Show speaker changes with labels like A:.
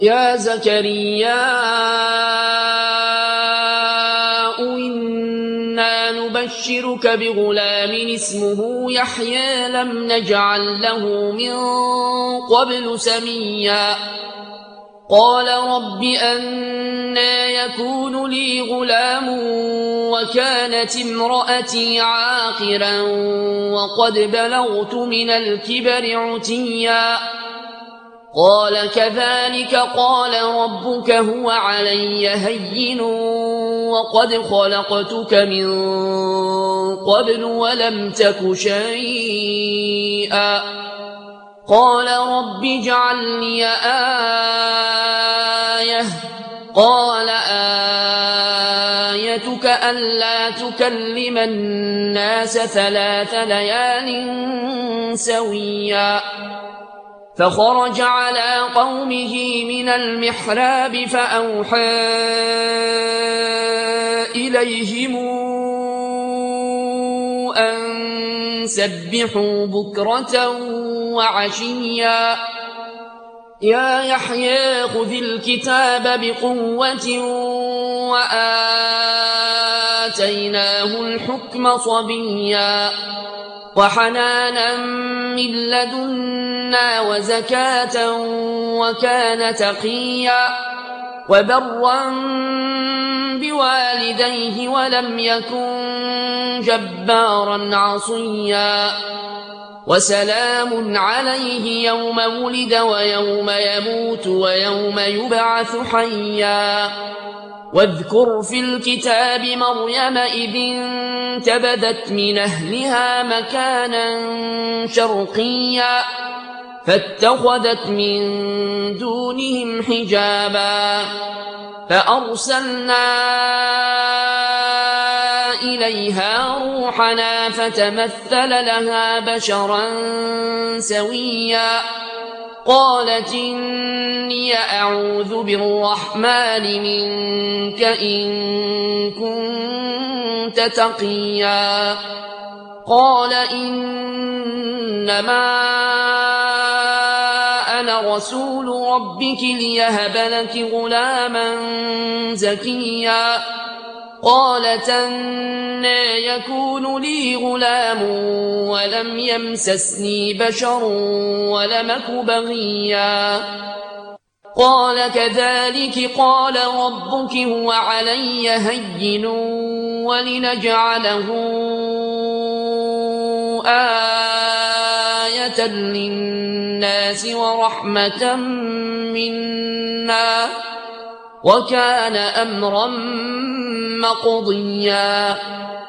A: يا زكريا إنا نبشرك بغلام اسمه يحيى لم نجعل له من قبل سميا قال رب أنى يكون لي غلام وكانت امرأتي عاقرا وقد بلغت من الكبر عتيا قال كذلك قال ربك هو علي هين وقد خلقتك من قبل ولم تك شيئا قال رب اجعل لي آية قال آيتك ألا تكلم الناس 3 ليال سويا فخرج على قومه من المحراب فأوحى إليهم أن سبحوا بكرة وعشيا يا يحيى خذ الكتاب بقوة وآتيناه الحكم صبيا وحنانا من لدنا وزكاة وكان تقيا وبرا بوالديه ولم يكن جبارا عصيا وسلام عليه يوم ولد ويوم يموت ويوم يبعث حيا واذكر في الكتاب مريم إذ انتبذت من أهلها مكانا شرقيا فاتخذت من دونهم حجابا فأرسلنا إليها روحنا فتمثل لها بشرا سويا قالت إني أعوذ بالرحمن منك إن كنت تقيا قال إنما أنا رسول ربك ليهب لك غلاما زكيا قالت أنى يكون لي غلام ولم يمسسني بشر ولم أك بغيا قال كذلك قال ربك هو علي هين ولنجعله آية للناس ورحمة منا وكان أمرا مقضيا